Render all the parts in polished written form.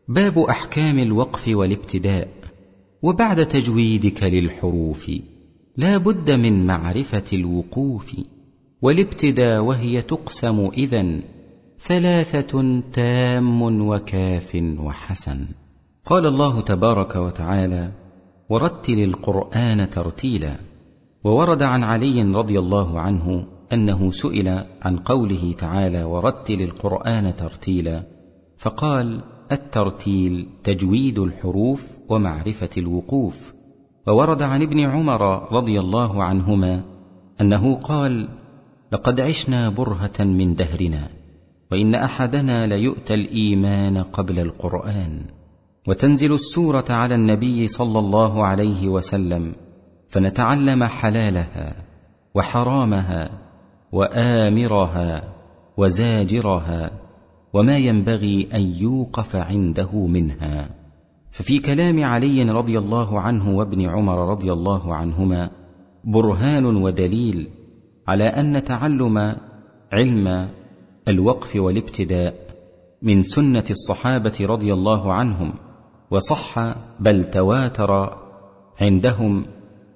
باب أحكام الوقف والابتداء. وبعد تجويدك للحروف لا بد من معرفة الوقوف والابتداء، وهي تقسم إذن 3 تام وكاف وحسن. قال الله تبارك وتعالى: ورتل القرآن ترتيلا. وورد عن علي رضي الله عنه أنه سئل عن قوله تعالى: ورتل القرآن ترتيلا، فقال: الترتيل تجويد الحروف ومعرفة الوقوف. وورد عن ابن عمر رضي الله عنهما أنه قال: لقد عشنا برهة من دهرنا، وإن أحدنا ليؤتى الإيمان قبل القرآن، وتنزل السورة على النبي صلى الله عليه وسلم، فنتعلم حلالها وحرامها وآمرها وزاجرها وما ينبغي أن يوقف عنده منها. ففي كلام علي رضي الله عنه وابن عمر رضي الله عنهما برهان ودليل على أن تعلم علم الوقف والابتداء من سنة الصحابة رضي الله عنهم، وصح بل تواتر عندهم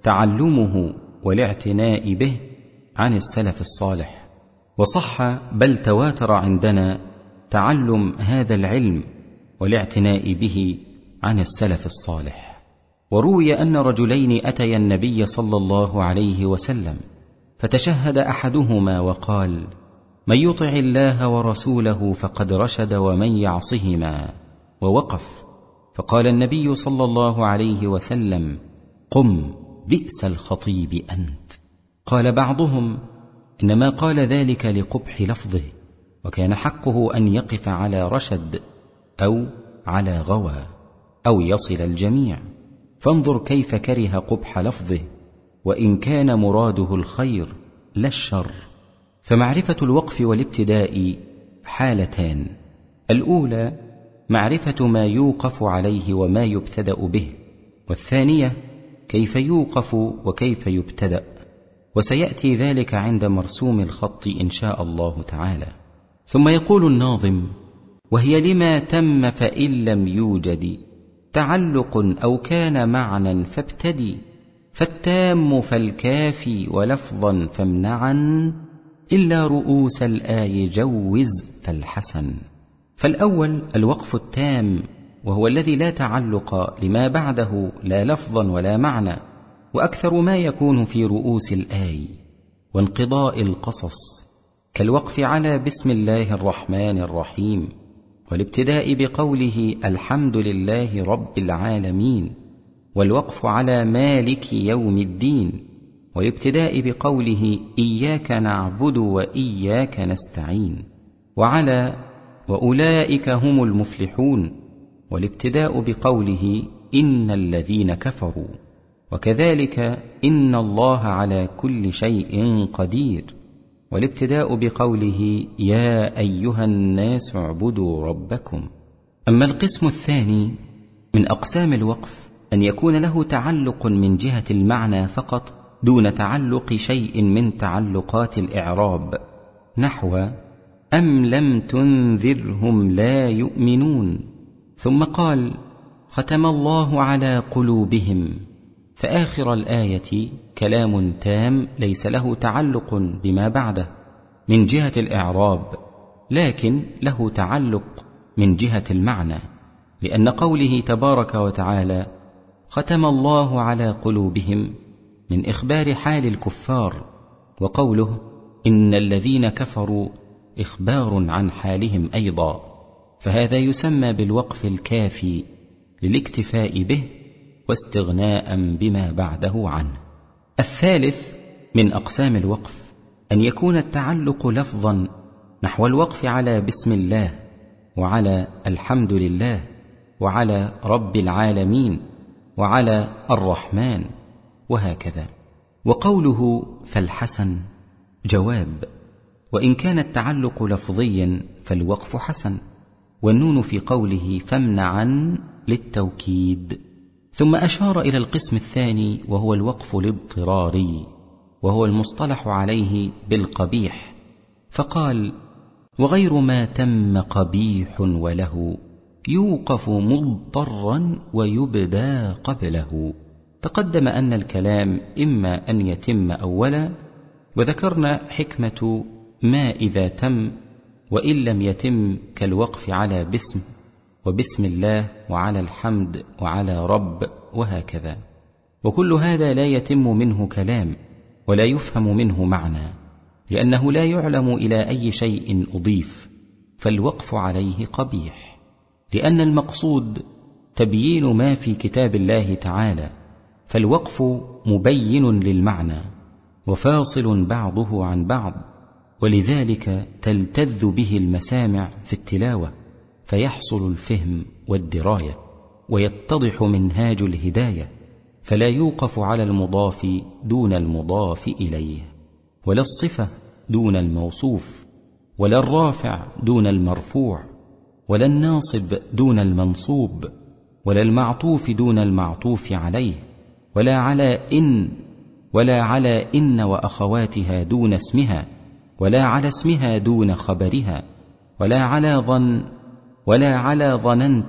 تعلمه والاعتناء به عن السلف الصالح، وصح بل تواتر عندنا تعلم هذا العلم والاعتناء به عن السلف الصالح. وروي أن رجلين أتيا النبي صلى الله عليه وسلم، فتشهد أحدهما وقال: من يطع الله ورسوله فقد رشد ومن يعصهما، ووقف. فقال النبي صلى الله عليه وسلم: قم، بئس الخطيب أنت. قال بعضهم: إنما قال ذلك لقبح لفظه، وكان حقه أن يقف على رشد أو على غوى أو يصل الجميع، فانظر كيف كره قبح لفظه، وإن كان مراده الخير لا الشر. فمعرفة الوقف والابتداء حالتان: الأولى معرفة ما يوقف عليه وما يبتدأ به، والثانية كيف يوقف وكيف يبتدأ، وسيأتي ذلك عند مرسوم الخط إن شاء الله تعالى. ثم يقول الناظم: وهي لما تم فإن لم يوجد تعلق أو كان معنى فابتدي، فالتام فالكافي ولفظا فامنعا، إلا رؤوس الآي جوز فالحسن. فالأول الوقف التام، وهو الذي لا تعلق لما بعده لا لفظا ولا معنى، وأكثر ما يكون في رؤوس الآي وانقضاء القصص، كالوقف على بسم الله الرحمن الرحيم، والابتداء بقوله الحمد لله رب العالمين، والوقف على مالك يوم الدين، والابتداء بقوله إياك نعبد وإياك نستعين، وعلى وأولئك هم المفلحون، والابتداء بقوله إن الذين كفروا، وكذلك إن الله على كل شيء قدير، والابتداء بقوله يا أيها الناس اعبدوا ربكم. أما القسم الثاني من أقسام الوقف أن يكون له تعلق من جهة المعنى فقط دون تعلق شيء من تعلقات الإعراب، نحو أم لم تنذرهم لا يؤمنون، ثم قال ختم الله على قلوبهم، فآخر الآية كلام تام ليس له تعلق بما بعده من جهة الإعراب، لكن له تعلق من جهة المعنى، لأن قوله تبارك وتعالى ختم الله على قلوبهم من إخبار حال الكفار، وقوله إن الذين كفروا إخبار عن حالهم أيضا، فهذا يسمى بالوقف الكافي للاكتفاء به واستغناء بما بعده عنه. الثالث من أقسام الوقف أن يكون التعلق لفظا، نحو الوقف على بسم الله وعلى الحمد لله وعلى رب العالمين وعلى الرحمن، وهكذا. وقوله فالحسن جواب، وإن كان التعلق لفظيا فالوقف حسن، والنون في قوله فامنعا للتوكيد. ثم أشار إلى القسم الثاني وهو الوقف الاضطراري، وهو المصطلح عليه بالقبيح، فقال وغير ما تم قبيح وله يوقف مضطرا ويبدى قبله. تقدم أن الكلام إما أن يتم أولا، وذكرنا حكمة ما إذا تم وإن لم يتم، كالوقف على بسم وبسم الله وعلى الحمد وعلى رب وهكذا. وكل هذا لا يتم منه كلام ولا يفهم منه معنى، لأنه لا يعلم إلى أي شيء أضيف، فالوقف عليه قبيح، لأن المقصود تبيين ما في كتاب الله تعالى، فالوقف مبين للمعنى وفاصل بعضه عن بعض، ولذلك تلتذ به المسامع في التلاوة، فيحصل الفهم والدراية ويتضح منهاج الهداية، فلا يوقف على المضاف دون المضاف إليه، ولا الصفة دون الموصوف، ولا الرافع دون المرفوع، ولا الناصب دون المنصوب، ولا المعطوف دون المعطوف عليه، ولا على إن وأخواتها دون اسمها، ولا على اسمها دون خبرها، ولا على ظننت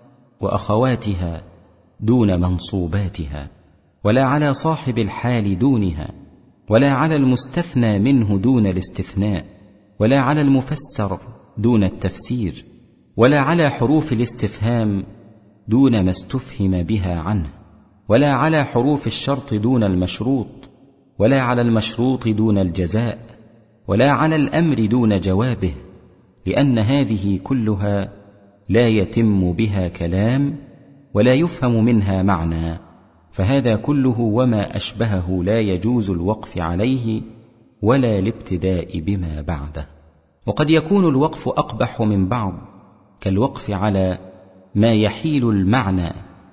وأخواتها دون منصوباتها، ولا على صاحب الحال دونها، ولا على المستثنى منه دون الاستثناء، ولا على المفسر دون التفسير، ولا على حروف الاستفهام دون ما استفهم بها عنه، ولا على حروف الشرط دون المشروط، ولا على المشروط دون الجزاء، ولا على الأمر دون جوابه، لأن هذه كلها لا يتم بها كلام ولا يفهم منها معنى، فهذا كله وما أشبهه لا يجوز الوقف عليه ولا الابتداء بما بعده. وقد يكون الوقف أقبح من بعض، كالوقف على ما يحيل المعنى،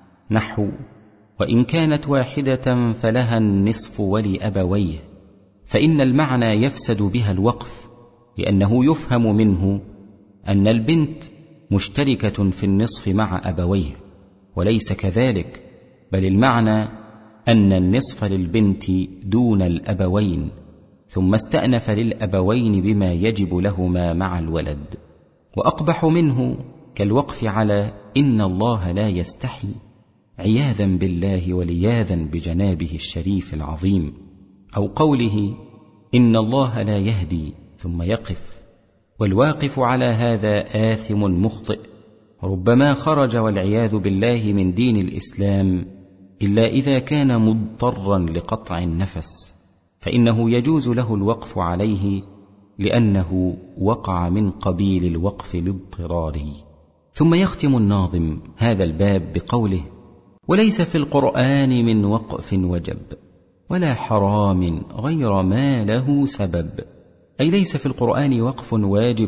نحو وإن كانت واحدة فلها النصف ولأبويه، فإن المعنى يفسد بها الوقف، لأنه يفهم منه أن البنت مشتركة في النصف مع أبويه، وليس كذلك، بل المعنى أن النصف للبنت دون الأبوين، ثم استأنف للأبوين بما يجب لهما مع الولد. وأقبح منه كالوقف على إن الله لا يستحي، عياذا بالله ولياذا بجنابه الشريف العظيم، أو قوله إن الله لا يهدي ثم يقف، والواقف على هذا آثم مخطئ، ربما خرج والعياذ بالله من دين الإسلام إلا إذا كان مضطرا لقطع النفس، فإنه يجوز له الوقف عليه، لأنه وقع من قبيل الوقف الاضطراري. ثم يختم الناظم هذا الباب بقوله: وليس في القرآن من وقف وجب ولا حرام غير ما له سبب، أي ليس في القرآن وقف واجب،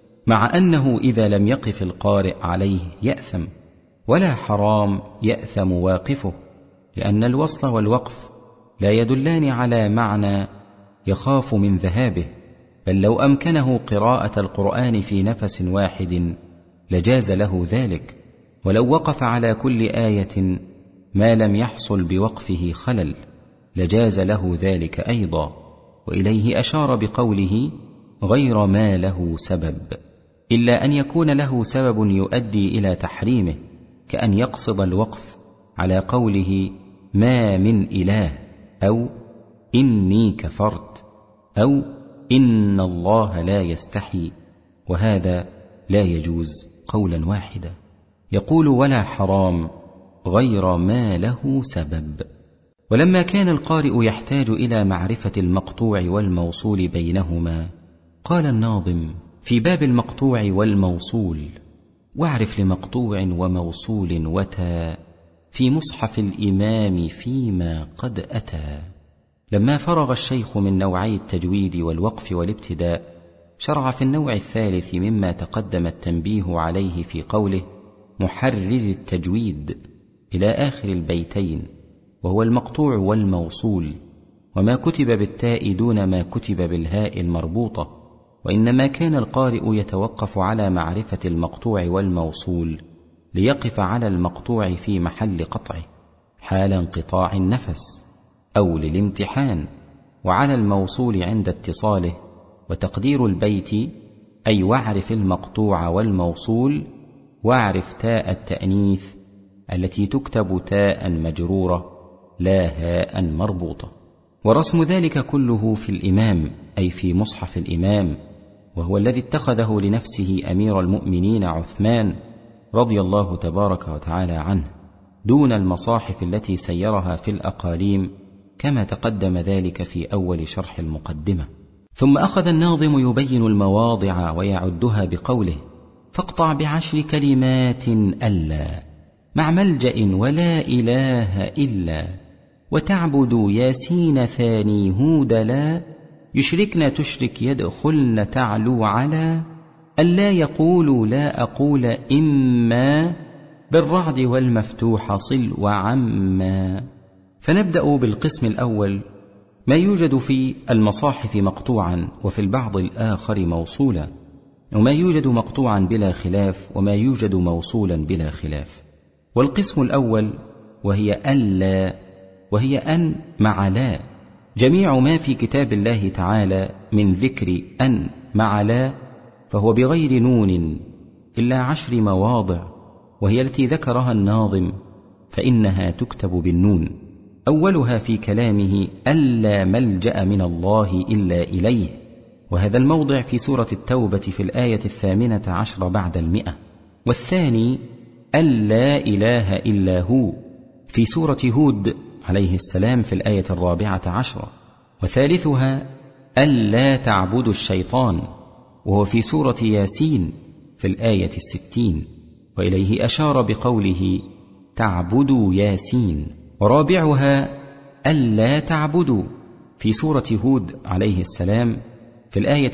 مع أنه إذا لم يقف القارئ عليه يأثم، ولا حرام يأثم واقفه، لأن الوصل والوقف لا يدلان على معنى يخاف من ذهابه، بل لو أمكنه قراءة القرآن في نفس واحد لجاز له ذلك، ولو وقف على كل آية ما لم يحصل بوقفه خلل لجاز له ذلك أيضا، وإليه أشار بقوله غير ما له سبب، إلا أن يكون له سبب يؤدي إلى تحريمه، كأن يقصد الوقف على قوله ما من إله، أو إني كفرت، أو إن الله لا يستحي، وهذا لا يجوز قولا واحدا. يقول ولا حرام غير ما له سبب. ولما كان القارئ يحتاج إلى معرفة المقطوع والموصول بينهما، قال الناظم في باب المقطوع والموصول: واعرف لمقطوع وموصول وتا في مصحف الإمام فيما قد أتى. لما فرغ الشيخ من نوعي التجويد والوقف والابتداء، شرع في النوع الثالث مما تقدم التنبيه عليه في قوله محرر التجويد إلى آخر البيتين، وهو المقطوع والموصول، وما كتب بالتاء دون ما كتب بالهاء المربوطة، وإنما كان القارئ يتوقف على معرفة المقطوع والموصول ليقف على المقطوع في محل قطعه حال انقطاع النفس أو للامتحان، وعلى الموصول عند اتصاله. وتقدير البيت أي واعرف المقطوع والموصول واعرف تاء التأنيث التي تكتب تاء مجرورة لا هاء مربوطة. ورسم ذلك كله في الإمام، أي في مصحف الإمام، وهو الذي اتخذه لنفسه أمير المؤمنين عثمان رضي الله تبارك وتعالى عنه، دون المصاحف التي سيرها في الأقاليم، كما تقدم ذلك في أول شرح المقدمة. ثم أخذ الناظم يبين المواضع ويعدها بقوله: فاقطع ب10 كلمات ألا مع ملجأ ولا إله إلا، وتعبد ياسين ثاني هود لا، يشركن تشرك يدخلن تعلو على، ألا يقول لا أقول إما، بالرعد والمفتوح صل وعما. فنبدأ بالقسم الأول، ما يوجد في المصاحف مقطوعا وفي البعض الآخر موصولا، وما يوجد مقطوعا بلا خلاف وما يوجد موصولا بلا خلاف. والقسم الأول وهي ألا، وهي أن مع لا. جميع ما في كتاب الله تعالى من ذكر أن مع لا فهو بغير نون إلا 10 مواضع، وهي التي ذكرها الناظم، فإنها تكتب بالنون. أولها في كلامه: ألا ملجأ من الله إلا إليه، وهذا الموضع في سورة التوبة في الآية 18 بعد 100. والثاني: ألا إله إلا هو، في سورة هود عليه السلام في الآية 14. وثالثها: ألا تعبدوا الشيطان، وهو في سورة ياسين في الآية 60، وإليه أشار بقوله: تعبدوا ياسين. ورابعها: ألا تعبدوا، في سورة هود عليه السلام في الآية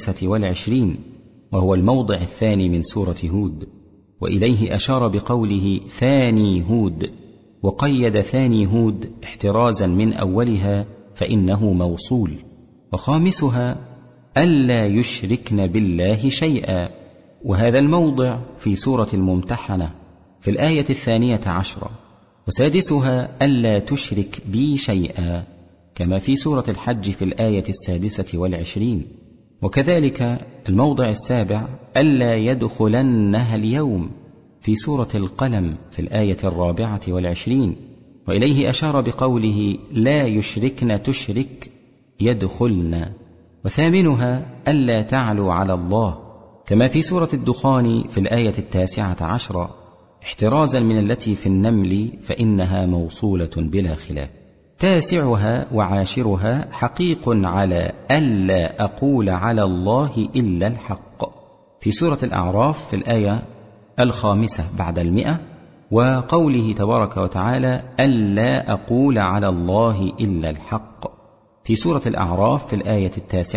26، وهو الموضع الثاني من سورة هود، وإليه أشار بقوله: ثاني هود، وقيد ثاني هود احترازا من أولها فإنه موصول. وخامسها: ألا يشركن بالله شيئا، وهذا الموضع في سورة الممتحنة في الآية 12. وسادسها: ألا تشرك بي شيئا، كما في سورة الحج في الآية 26. وكذلك الموضع السابع: ألا يدخلنها اليوم، في سورة القلم في الآية 24، وإليه أشار بقوله: لا يشركن تشرك يدخلن. وثامنها: ألا تعلوا على الله، كما في سورة الدخان في الآية 19، احترازا من التي في النمل فإنها موصولة بلا خلاف. تاسعها وعاشرها: حقيق على ألا أقول على الله إلا الحق، في سورة الأعراف في الآية 5 بعد 100، وقوله تبارك وتعالى: ألا أقول على الله إلا الحق، في سورة الأعراف في الآية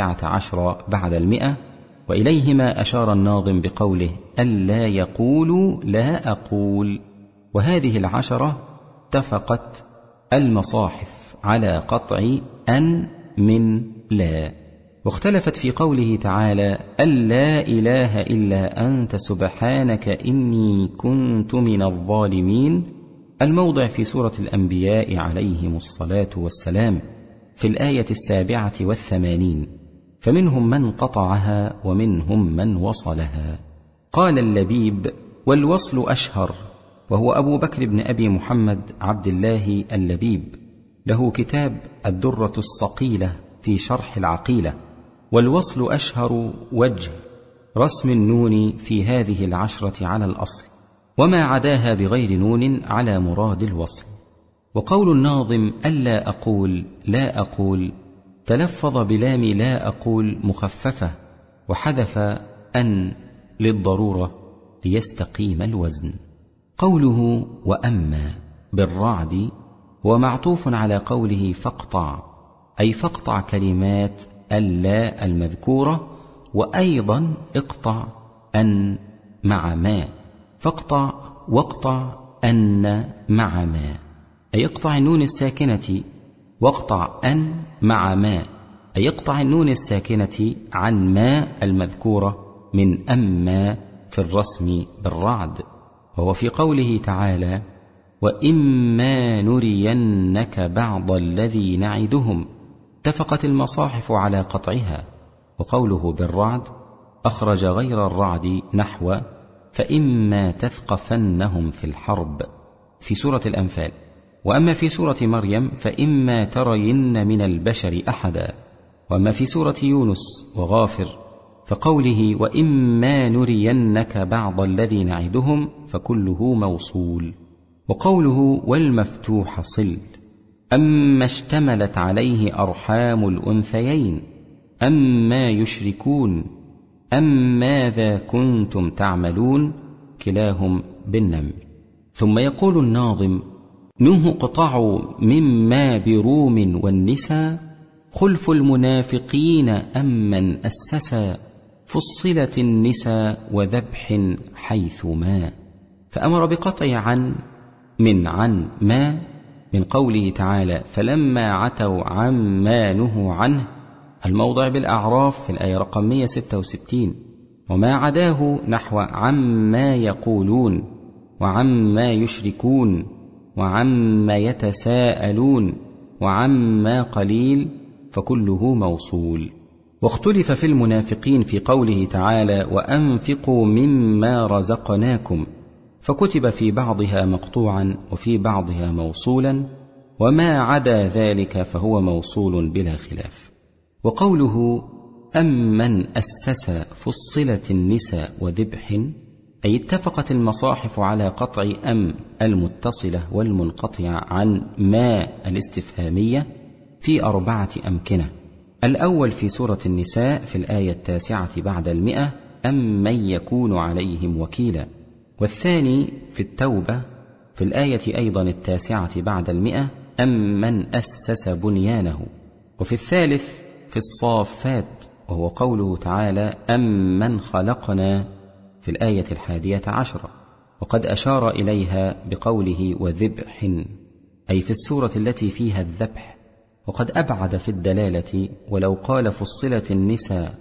19 بعد 100، وإليهما أشار الناظم بقوله: ألا يقولوا لا أقول. وهذه 10 اتفقت المصاحف على قطع أن من لا، واختلفت في قوله تعالى: ألا إله إلا أنت سبحانك إني كنت من الظالمين، الموضع في سورة الأنبياء عليهم الصلاة والسلام في الآية 87، فمنهم من قطعها ومنهم من وصلها. قال اللبيب: والوصل أشهر، وهو أبو بكر بن أبي محمد عبد الله اللبيب، له كتاب الدرة الصقيلة في شرح العقيلة. والوصل أشهر وجه رسم النون في هذه 10 على الأصل، وما عداها بغير نون على مراد الوصل. وقول الناظم: ألا أقول لا أقول، تلفظ بلام لا أقول مخففة، وحذف أن للضرورة ليستقيم الوزن. قوله وأما بالرعد هو معطوف على قوله فاقطع، أي فاقطع كلمات ألا المذكورة، وأيضا اقطع أن مع ما، فاقطع واقطع أن مع ما، أي اقطع النون الساكنة، واقطع أن مع ما، أي اقطع النون الساكنة عن ما المذكورة من أما في الرسم بالرعد. وهو في قوله تعالى: وإما نرينك بعض الذي نعدهم، اتفقت المصاحف على قطعها. وقوله بالرعد أخرج غير الرعد نحو فإما تثقفنهم في الحرب في سورة الأنفال. وأما في سورة مريم فإما ترين من البشر أحدا. وأما في سورة يونس وغافر فقوله وإما نرينك بعض الذي نعدهم فكله موصول. وقوله والمفتوح صل أما اشتملت عليه أرحام الأنثيين أما يشركون أم ماذا كنتم تعملون كلاهم بالنمل. ثم يقول الناظم نهقطع مما بروم والنساء خلف المنافقين أمن أسسا فصلت النساء وذبح حيثما. فأمر بقطع عن ما من قوله تعالى فلما عتوا عما نهوا عنه الموضع بالأعراف في الآية رقم 166. وما عداه نحو عما يقولون وعما يشركون وعما يتساءلون وعما قليل فكله موصول. واختلف في المنافقين في قوله تعالى وأنفقوا مما رزقناكم فكتب في بعضها مقطوعا وفي بعضها موصولا وما عدا ذلك فهو موصول بلا خلاف. وقوله أمن أسس فصلت النساء وذبح أي اتفقت المصاحف على قطع أم المتصلة والمنقطعة عن ما الاستفهامية في 4 أمكنة. الأول في سورة النساء في الآية 9 بعد 100 أم من يكون عليهم وكيلا. والثاني في التوبة في الآية أيضا 9 بعد 100 أم من أسس بنيانه. وفي الثالث في الصافات وهو قوله تعالى أم من خلقنا في الآية 11 وقد أشار إليها بقوله وذبح أي في السورة التي فيها الذبح. وقد أبعد في الدلالة ولو قال فصلت النساء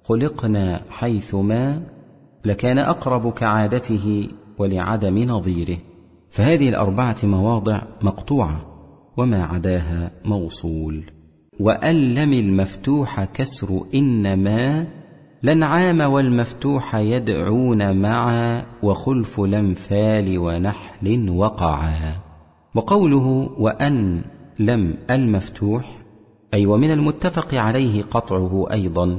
خلقنا حيثما لكان أقرب كعادته ولعدم نظيره. فهذه 4 مواضع مقطوعة وما عداها موصول. وألم المفتوح كسر إنما لنعام والمفتوح يدعون معا وخلف الأنفال ونحل وقعا. وقوله وأن لم المفتوح أي ومن المتفق عليه قطعه أيضا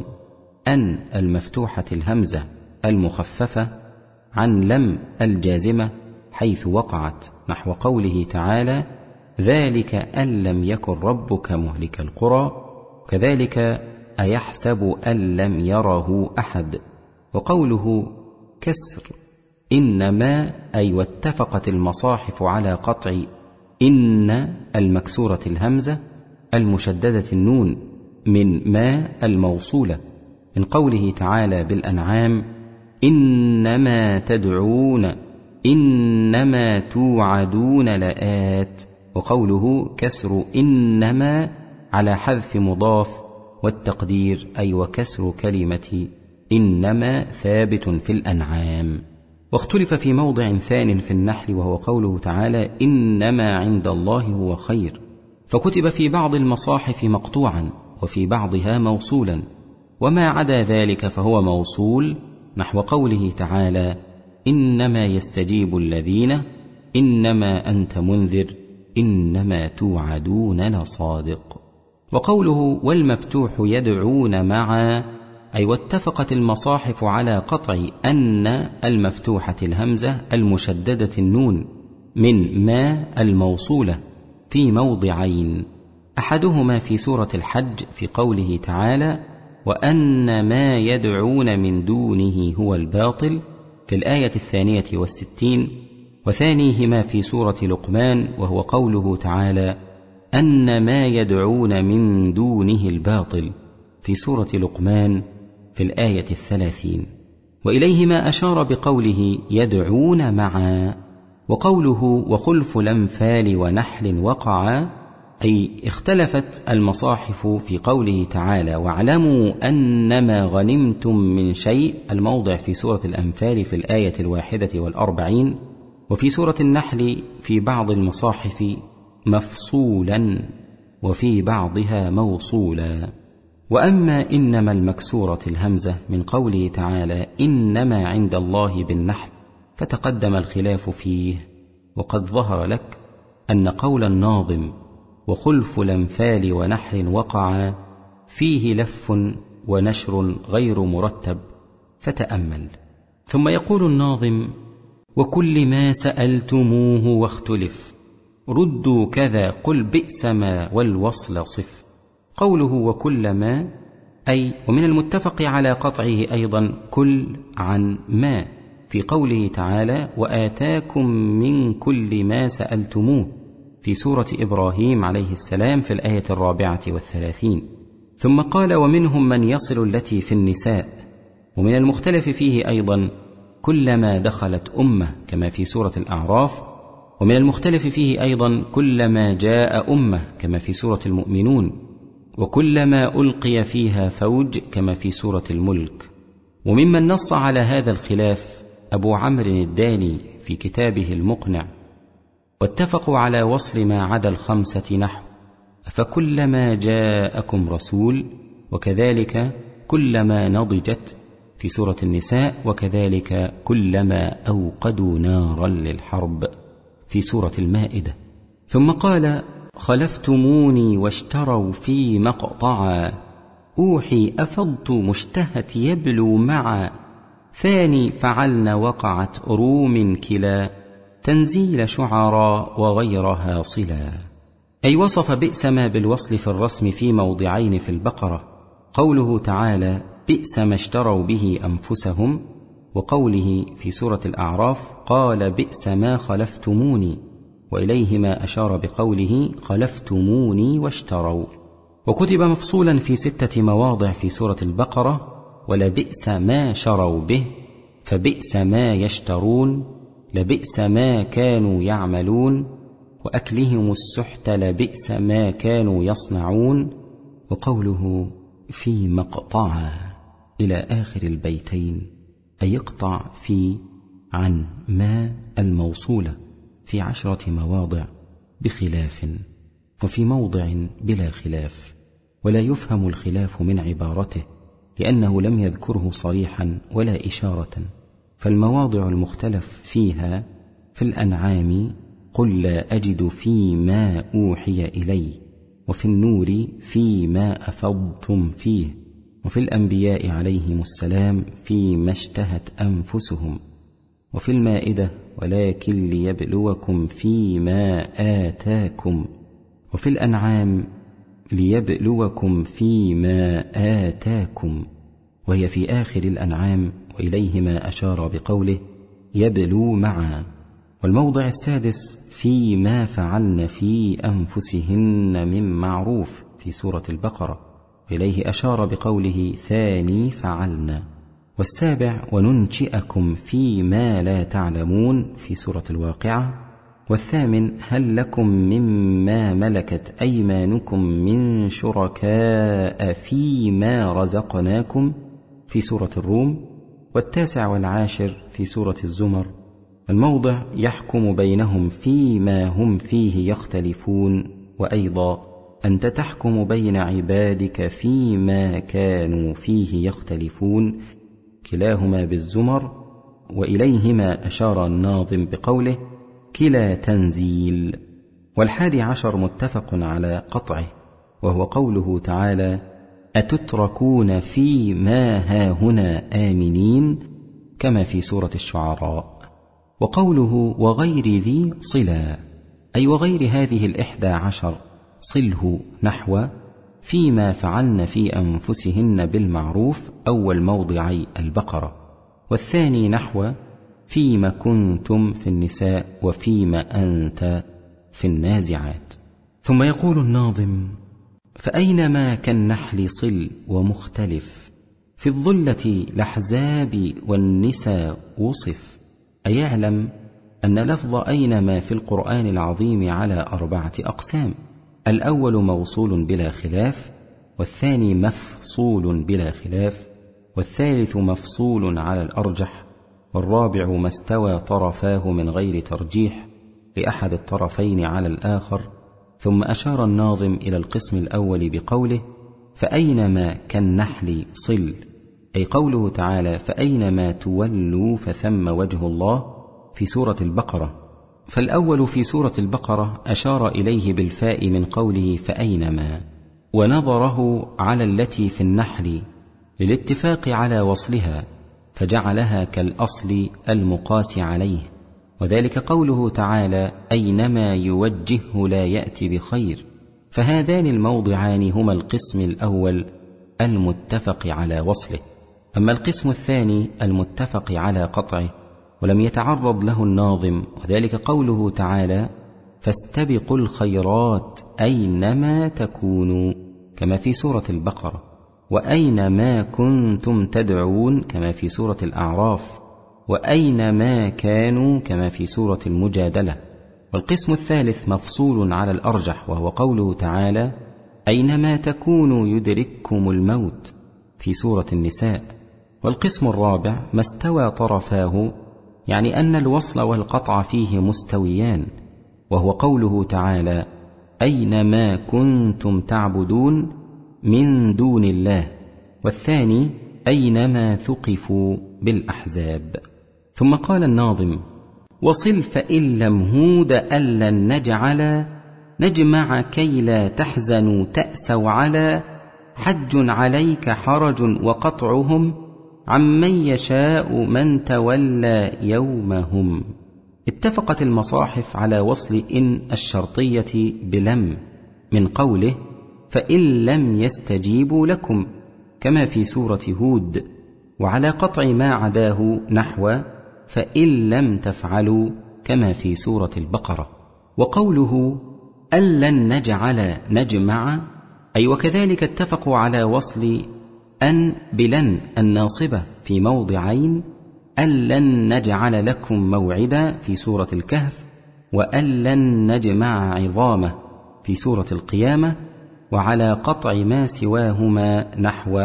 أن المفتوحة الهمزة المخففة عن لم الجازمة حيث وقعت نحو قوله تعالى ذلك أن لم يكن ربك مهلك القرى كذلك أيحسب أن لم يره أحد. وقوله كسر إنما أي واتفقت المصاحف على قطع إن المكسورة الهمزة المشددة النون من ما الموصولة من قوله تعالى بالأنعام إنما تدعون إنما توعدون لآت. وقوله كسر إنما على حذف مضاف والتقدير أي وكسر كلمة إنما ثابت في الأنعام. واختلف في موضع ثان في النحل وهو قوله تعالى إنما عند الله هو خير فكتب في بعض المصاحف مقطوعا وفي بعضها موصولا وما عدا ذلك فهو موصول نحو قوله تعالى إنما يستجيب الذين إنما أنت منذر إنما توعدون لصادق. وقوله والمفتوح يدعون معا أي واتفقت المصاحف على قطع أن المفتوحة الهمزة المشددة النون من ما الموصولة في موضعين أحدهما في سورة الحج في قوله تعالى وأن ما يدعون من دونه هو الباطل في الآية 62 وثانيهما في سورة لقمان وهو قوله تعالى أن ما يدعون من دونه الباطل في سورة لقمان في الآية 30 وإليهما أشار بقوله يدعون معا. وقوله وخلف الأنفال ونحل وقعا أي اختلفت المصاحف في قوله تعالى واعلموا أنما غنمتم من شيء الموضع في سورة الأنفال في الآية 41 وفي سورة النحل في بعض المصاحف مفصولا وفي بعضها موصولا. وأما إنما المكسورة الهمزة من قوله تعالى إنما عند الله بالنحل فتقدم الخلاف فيه، وقد ظهر لك أن قول الناظم وخلف الأنفال ونحر وقع فيه لف ونشر غير مرتب، فتأمل. ثم يقول الناظم وكل ما سألتموه واختلف ردوا كذا قل بئس ما والوصل صف. قوله وكل ما أي ومن المتفق على قطعه أيضا كل عن ما في قوله تعالى وآتاكم من كل ما سألتموه في سورة إبراهيم عليه السلام في الآية 34. ثم قال ومنهم من يصل التي في النساء، ومن المختلف فيه أيضا كلما دخلت أمة كما في سورة الأعراف، ومن المختلف فيه أيضا كلما جاء أمة كما في سورة المؤمنون، وكلما ألقي فيها فوج كما في سورة الملك. وممن نص على هذا الخلاف أبو عمرو الداني في كتابه المقنع، واتفقوا على وصل ما عدا الخمسة نحو فكلما جاءكم رسول، وكذلك كلما نضجت في سورة النساء، وكذلك كلما أوقدوا نارا للحرب في سورة المائدة. ثم قال خلفتموني واشتروا في مقطعا أوحي أفضت مشتهت يبلو معا ثاني فعلن وقعت روم كلا تنزيل شعراء وغيرها صلا. أي وصف بئس ما بالوصل في الرسم في موضعين في البقرة، قوله تعالى بئس ما اشتروا به أنفسهم، وقوله في سورة الأعراف قال بئس ما خلفتموني، وإليهما أشار بقوله خلفتموني واشتروا. وكتب مفصولا في 6 مواضع في سورة البقرة ولبئس ما شروا به، فبئس ما يشترون، لبئس ما كانوا يعملون، وأكلهم السحت لبئس ما كانوا يصنعون. وقوله في مقطع إلى آخر البيتين أي يقطع في عن ما الموصولة في 10 مواضع بخلاف، وفي موضع بلا خلاف، ولا يفهم الخلاف من عبارته لأنه لم يذكره صريحا ولا إشارة. فالمواضع المختلف فيها في الأنعام قل لا أجد فيما أوحي إلي، وفي النور فيما أفضتم فيه، وفي الأنبياء عليهم السلام فيما اشتهت أنفسهم، وفي المائدة ولكن ليبلوكم فيما آتاكم، وفي الأنعام ليبلوكم فيما آتاكم، وهي في آخر الأنعام وإليهما أشار بقوله يبلو معا. والموضع السادس فيما فعلن في أنفسهن من معروف في سورة البقرة، وإليه أشار بقوله ثاني فعلن. والسابع وننشئكم فيما لا تعلمون في سورة الواقعة. والثامن هل لكم مما ملكت أيمانكم من شركاء فيما رزقناكم في سورة الروم. والتاسع والعاشر في سورة الزمر. الموضع يحكم بينهم فيما هم فيه يختلفون، وأيضا أنت تحكم بين عبادك فيما كانوا فيه يختلفون، كلاهما بالزمر، وإليهما أشار الناظم بقوله كلا تنزيل. وال11 متفق على قطعه، وهو قوله تعالى أتتركون فيما هاهنا آمنين كما في سورة الشعراء. وقوله وغير ذي صلا أي وغير هذه 11 صله نحو فيما فعلن في أنفسهن بالمعروف أول موضعي البقرة، والثاني نحو فيما كنتم في النساء وفيما أنت في النازعات. ثم يقول الناظم فأينما كالنحل صل ومختلف في الظلة الأحزاب والنساء وصف. أي يعلم أن لفظ أينما في القرآن العظيم على 4 أقسام، الأول موصول بلا خلاف، والثاني مفصول بلا خلاف، والثالث مفصول على الأرجح، والرابع ما استوى طرفاه من غير ترجيح لأحد الطرفين على الآخر. ثم أشار الناظم إلى القسم الأول بقوله فأينما كالنحل صل، أي قوله تعالى فأينما تولوا فثم وجه الله، في سورة البقرة. فالأول في سورة البقرة أشار إليه بالفاء من قوله فأينما، ونظره على التي في النحل للاتفاق على وصلها فجعلها كالأصل المقاس عليه، وذلك قوله تعالى أينما يوجهه لا يأتي بخير. فهذان الموضعان هما القسم الأول المتفق على وصله. أما القسم الثاني المتفق على قطعه ولم يتعرض له الناظم، وذلك قوله تعالى فاستبقوا الخيرات أينما تكونوا كما في سورة البقرة، وأينما كنتم تدعون كما في سورة الأعراف، وأينما كانوا كما في سورة المجادلة. والقسم الثالث مفصول على الأرجح، وهو قوله تعالى أينما تكونوا يدرككم الموت في سورة النساء. والقسم الرابع ما استوى طرفاه، يعني أن الوصل والقطع فيه مستويان، وهو قوله تعالى أينما كنتم تعبدون من دون الله، والثاني أينما ثقفوا بالأحزاب. ثم قال الناظم وصل فإن لم هود ألن نجعل نجمع كي لا تحزنوا تأسوا على حج عليك حرج وقطعهم عمن يشاء من تولى يومهم. اتفقت المصاحف على وصل إن الشرطية بلم من قوله فإن لم يستجيبوا لكم كما في سورة هود، وعلى قطع ما عداه نحو فإن لم تفعلوا كما في سورة البقرة. وقوله ألن نجعل نجمع أي وكذلك اتفقوا على وصل أن بلن الناصبة في موضعين، ألن نجعل لكم موعدا في سورة الكهف، وألن نجمع عظامه في سورة القيامة، وعلى قطع ما سواهما نحو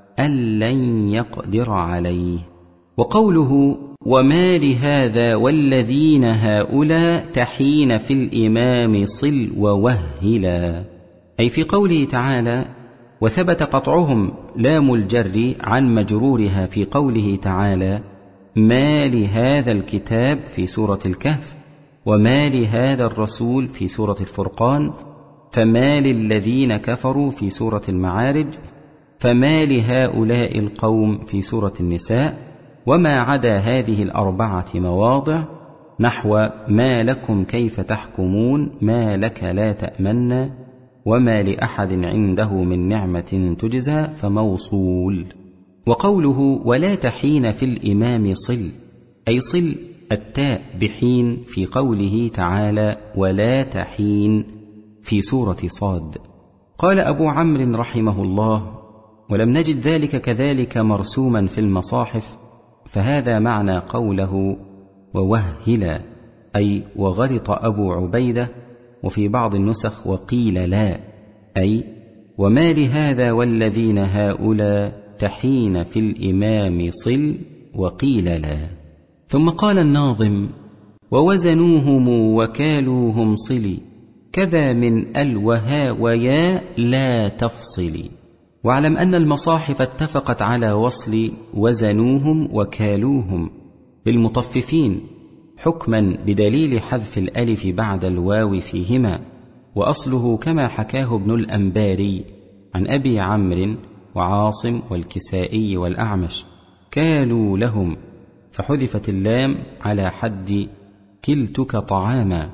ألن يقدر عليه. وقوله وما لهذا والذين هؤلاء تحين في الإمام صل ووهلا، أي في قوله تعالى وثبت قطعهم لام الجر عن مجرورها في قوله تعالى ما لهذا الكتاب في سورة الكهف، وما لهذا الرسول في سورة الفرقان، فما للذين كفروا في سورة المعارج، فما لهؤلاء القوم في سورة النساء. وما عدا هذه الأربعة مواضع نحو ما لكم كيف تحكمون، ما لك لا تأمن، وما لأحد عنده من نعمة تجزى فموصول. وقوله ولا تحين في الإمام صل أي صل التاء بحين في قوله تعالى ولا تحين في سورة صاد. قال أبو عمرو رحمه الله ولم نجد ذلك كذلك مرسوما في المصاحف، فهذا معنى قوله ووهلا أي وغلط أبو عبيدة، وفي بعض النسخ وقيل لا أي وما لهذا والذين هؤلاء تحين في الإمام صل وقيل لا. ثم قال الناظم ووزنوهم وكالوهم صلي كذا من الوها ويا لا تفصلي. واعلم أن المصاحف اتفقت على وصل وزنوهم وكالوهم بالمطففين حكما بدليل حذف الألف بعد الواو فيهما، وأصله كما حكاه ابن الأنباري عن أبي عمرو وعاصم والكسائي والأعمش كالوا لهم، فحذفت اللام على حد كلتك طعاما،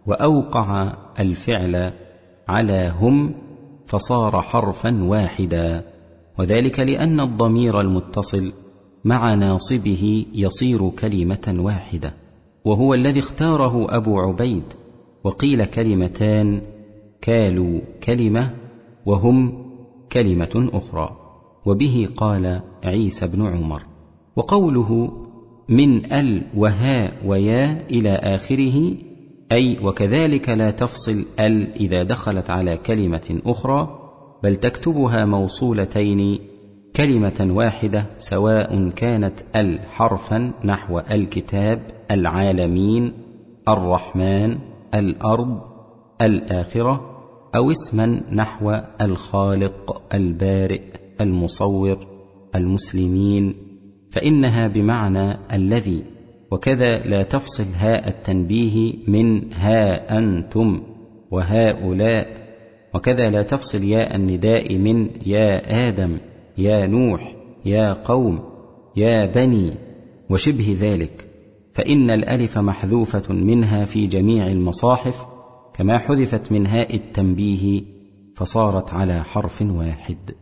وأوقع الفعل على هم فصار حرفا واحدا، وذلك لأن الضمير المتصل مع ناصبه يصير كلمة واحدة، وهو الذي اختاره أبو عبيد. وقيل كلمتان، كالوا كلمة وهم كلمة أخرى، وبه قال عيسى بن عمر. وقوله من ال وها ويا إلى آخره أي وكذلك لا تفصل ال إذا دخلت على كلمة أخرى، بل تكتبها موصولتين كلمة واحدة، سواء كانت ال حرفا نحو الكتاب، العالمين، الرحمن، الأرض، الآخرة، أو اسما نحو الخالق، البارئ، المصور، المسلمين، فإنها بمعنى الذي. وكذا لا تفصل هاء التنبيه من ها أنتم وهؤلاء، وكذا لا تفصل ياء النداء من يا آدم يا نوح يا قوم يا بني وشبه ذلك، فإن الألف محذوفة منها في جميع المصاحف كما حذفت من هاء التنبيه فصارت على حرف واحد.